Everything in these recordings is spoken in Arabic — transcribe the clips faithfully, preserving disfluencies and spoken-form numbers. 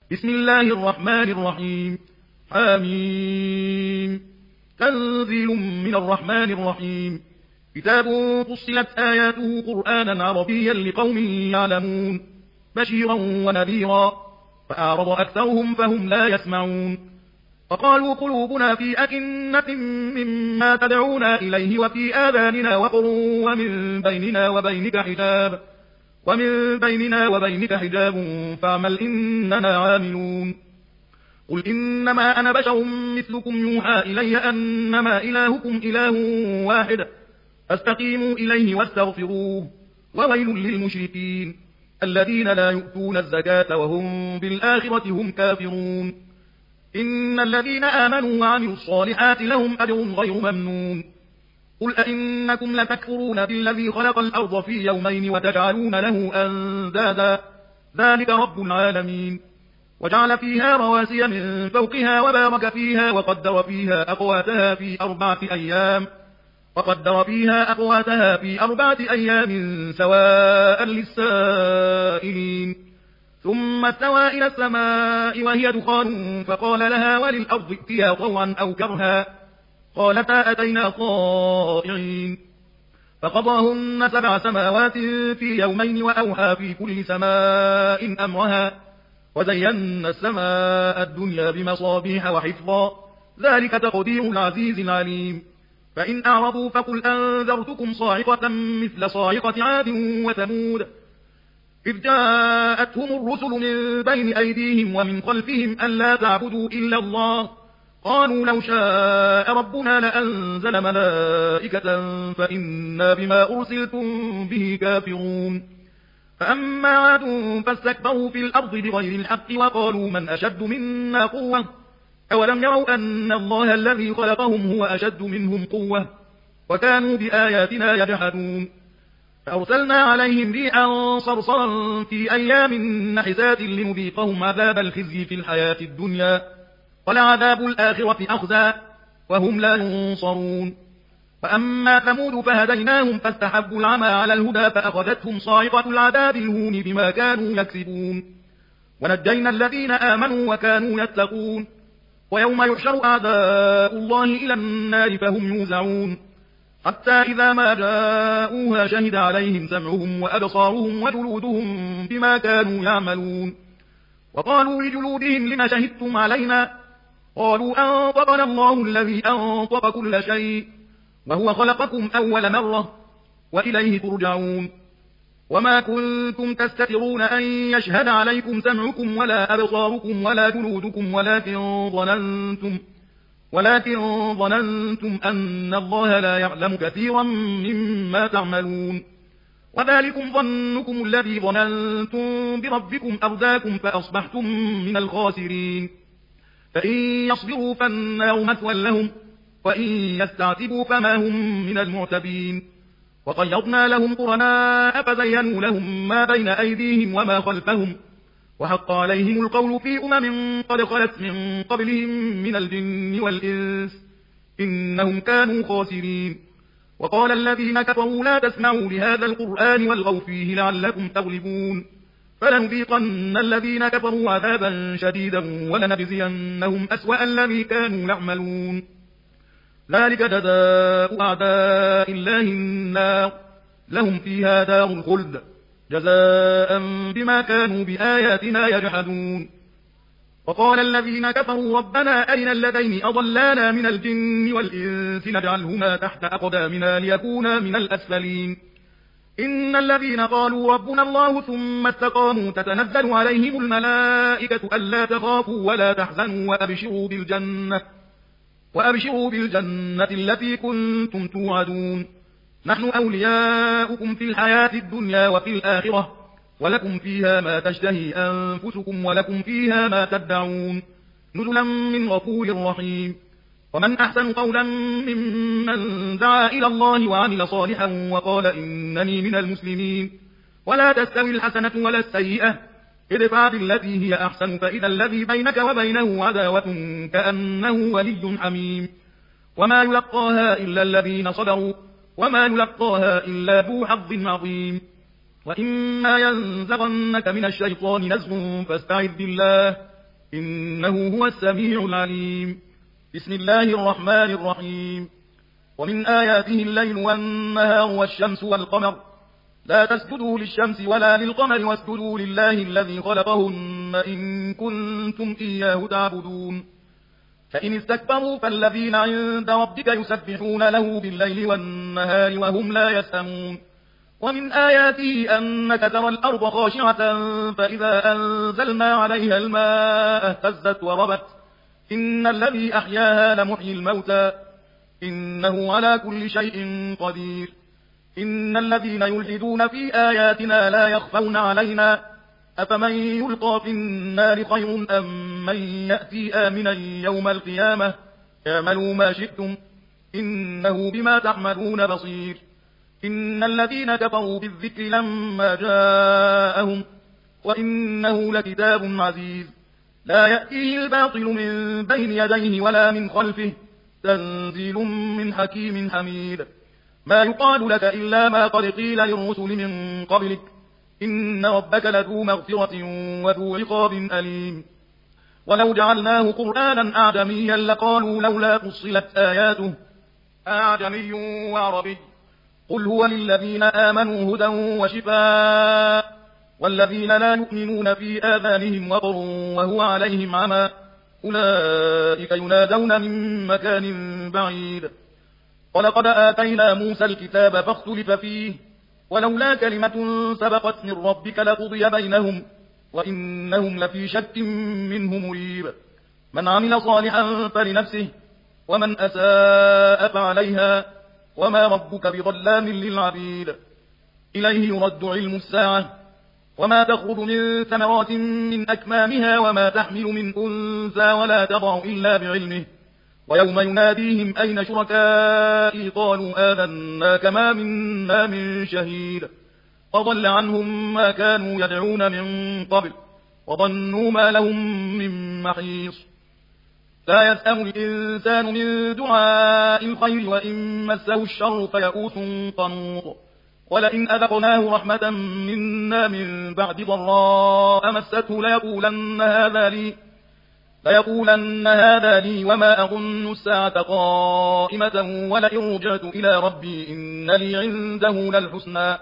بسم الله الرحمن الرحيم. حميم. تنزيل من الرحمن الرحيم. كتاب فصلت آياته قرآنا عربيا لقوم يعلمون بشيرا ونذيرا فأعرض أكثرهم فهم لا يسمعون. وقالوا قلوبنا في أكنة مما تدعونا إليه وفي آذاننا وقر ومن بيننا وبينك حجاب ومن بيننا وبينك حجاب فاعمل إننا عاملون. قل إنما أنا بشر مثلكم يوحى إلي أنما إلهكم إله واحد فاستقيموا إليه واستغفروه وويل للمشركين الذين لا يؤتون الزكاة وهم بالآخرة هم كافرون. إن الذين آمنوا وعملوا الصالحات لهم أجر غير ممنون. قل أئنكم لتكفرون بالذي خلق الأرض في يومين وتجعلون له أندادا ذلك رب العالمين. وجعل فيها رواسي من فوقها وبارك فيها وقدر فيها أقواتها في أربعة أيام وقدر فيها أقواتها في أربعة أيام سواء للسائلين. ثم استوى إلى السماء وهي دخان فقال لها وللأرض ائتيا طوعا أو كرها قالتا أتينا طائعين. فقضاهن سبع سماوات في يومين وأوحى في كل سماء أمرها وزينا السماء الدنيا بمصابيح وحفظا ذلك تقدير العزيز العليم. فإن أعرضوا فقل أنذرتكم صاعقة مثل صاعقة عاد وثمود إذ جاءتهم الرسل من بين أيديهم ومن خلفهم ألا تعبدوا إلا الله قالوا لو شاء ربنا لأنزل ملائكة فإنا بما أرسلتم به كافرون. فأما عاد فاستكبروا في الأرض بغير الحق وقالوا من أشد منا قوة أولم يروا أن الله الذي خلقهم هو أشد منهم قوة وكانوا بآياتنا يجحدون. فأرسلنا عليهم ريحا صرصرا في أيام نحسات لنذيقهم عذاب الخزي في الحياة الدنيا ولعذاب الآخرة أخزى وهم لا ينصرون. وأما ثمود فهديناهم فاستحبوا العمى على الهدى فأخذتهم صاعقة العذاب الهون بما كانوا يكسبون. ونجينا الذين آمنوا وكانوا يتقون. ويوم يحشر أعداء الله إلى النار فهم يوزعون حتى إذا ما جاءوها شهد عليهم سمعهم وأبصارهم وجلودهم بما كانوا يعملون. وقالوا لجلودهم لما شهدتم علينا قالوا أنطقنا الله الذي أنطق كل شيء وهو خلقكم أول مرة وإليه ترجعون. وما كنتم تستترون أن يشهد عليكم سمعكم ولا أبصاركم ولا جلودكم ولكن ظننتم ولكن ظننتم أن الله لا يعلم كثيرا مما تعملون. وذلكم ظنكم الذي ظننتم بربكم أرداكم فأصبحتم من الخاسرين. فإن يصبروا فالنار مثوى لهم وإن يستعتبوا فما هم من المعتبين. وقيضنا لهم قرناء فزينوا لهم ما بين أيديهم وما خلفهم وحق عليهم القول في أمم قد خلت من قبلهم من الجن والإنس إنهم كانوا خاسرين. وقال الذين كفروا لا تسمعوا لهذا القرآن والغوا فيه لعلكم تغلبون. فلنذيقن الذين كفروا عذابا شديدا ولنجزينهم أسوأ الذي كانوا يعملون. ذلك جزاء أعداء الله النار لهم فيها دار الخلد جزاء بما كانوا بآياتنا يجحدون. وقال الذين كفروا ربنا أرنا الذين أضلانا من الجن والإنس نجعلهما تحت أقدامنا ليكونا من الأسفلين. إن الذين قالوا ربنا الله ثم استقاموا تتنزل عليهم الملائكة ألا تخافوا ولا تحزنوا وأبشروا بالجنة وأبشروا بالجنة التي كنتم توعدون. نحن أولياؤكم في الحياة الدنيا وفي الآخرة ولكم فيها ما تشتهي أنفسكم ولكم فيها ما تدعون نزلا من غفور رحيم. ومن أحسن قولا ممن دعا إلى الله وعمل صالحا وقال إنني من المسلمين. ولا تستوي الحسنة ولا السيئة ادفع بالتي هي أحسن فإذا الذي بينك وبينه عداوة كأنه ولي حميم. وما يلقاها إلا الذين صبروا وما يلقاها إلا ذو حظ عظيم. وإما ينزغنك من الشيطان نزغ فاستعذ بالله إنه هو السميع العليم. بسم الله الرحمن الرحيم. ومن آياته الليل والنهار والشمس والقمر لا تسجدوا للشمس ولا للقمر واسجدوا لله الذي خلقهن إن كنتم إياه تعبدون. فإن استكبروا فالذين عند ربك يسبحون له بالليل والنهار وهم لا يسأمون. ومن آياته أنك ترى الأرض خاشعة فإذا أنزلنا عليها الماء اهتزت وربت إن الذي أحياها لمحيي الموتى إنه على كل شيء قدير. إن الذين يلحدون في آياتنا لا يخفون علينا أفمن يلقى في النار خير أم من يأتي آمنا يوم القيامة اعملوا ما شئتم إنه بما تعملون بصير. إن الذين كفروا بالذكر لما جاءهم وإنه لكتاب عزيز لا يأتيه الباطل من بين يديه ولا من خلفه تنزيل من حكيم حميد. ما يقال لك إلا ما قد قيل للرسل من قبلك إن ربك لذو مغفرة وذو عقاب أليم. ولو جعلناه قرآنا أعجميا لقالوا لولا فصلت آياته أعجمي وعربي قل هو للذين آمنوا هدى وشفاء والذين لا يؤمنون في آذانهم وقر وهو عليهم عمى أولئك ينادون من مكان بعيد. ولقد آتينا موسى الكتاب فاختلف فيه ولولا كلمة سبقت من ربك لقضي بينهم وإنهم لفي شك منه مريب. من عمل صالحا فلنفسه ومن أساء فعليها وما ربك بظلام للعبيد. إليه يرد علم الساعة وما تخرج من ثمرات من أكمامها وما تحمل من أنثى ولا تضع إلا بعلمه ويوم يناديهم أين شركائي قالوا آذنا كما منا من شهيد وضل عنهم ما كانوا يدعون من قبل وظنوا ما لهم من محيص. لا يسأم الإنسان من دعاء الخير وإن مسه الشر فيئوس قنوط. ولئن أذقناه رحمة منا من بعد ضراء مسته ليقولن هذا لي ليقولن هذا لي وما أظن الساعة قائمة ولئن رجعت إلى ربي إن لي عنده للحسنى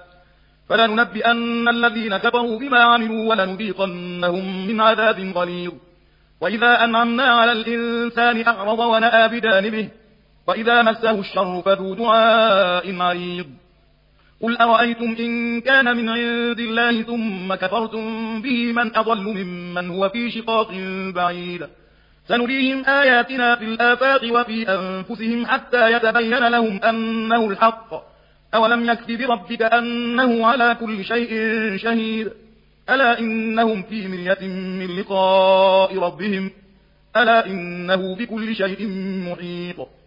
فلننبئن الذين كفروا بما عملوا ولنذيقنهم من عذاب غليظ. وإذا أنعمنا على الإنسان أعرض ونأى بجانبه وإذا مسه الشر فذو دعاء عريض. قل أرأيتم إن كان من عند الله ثم كفرتم به من أضل ممن هو في شقاق بعيد. سنريهم آياتنا في الآفاق وفي أنفسهم حتى يتبين لهم أنه الحق أولم يكف بربك أنه على كل شيء شهيد. ألا إنهم في مرية من لقاء ربهم ألا إنه بكل شيء محيط.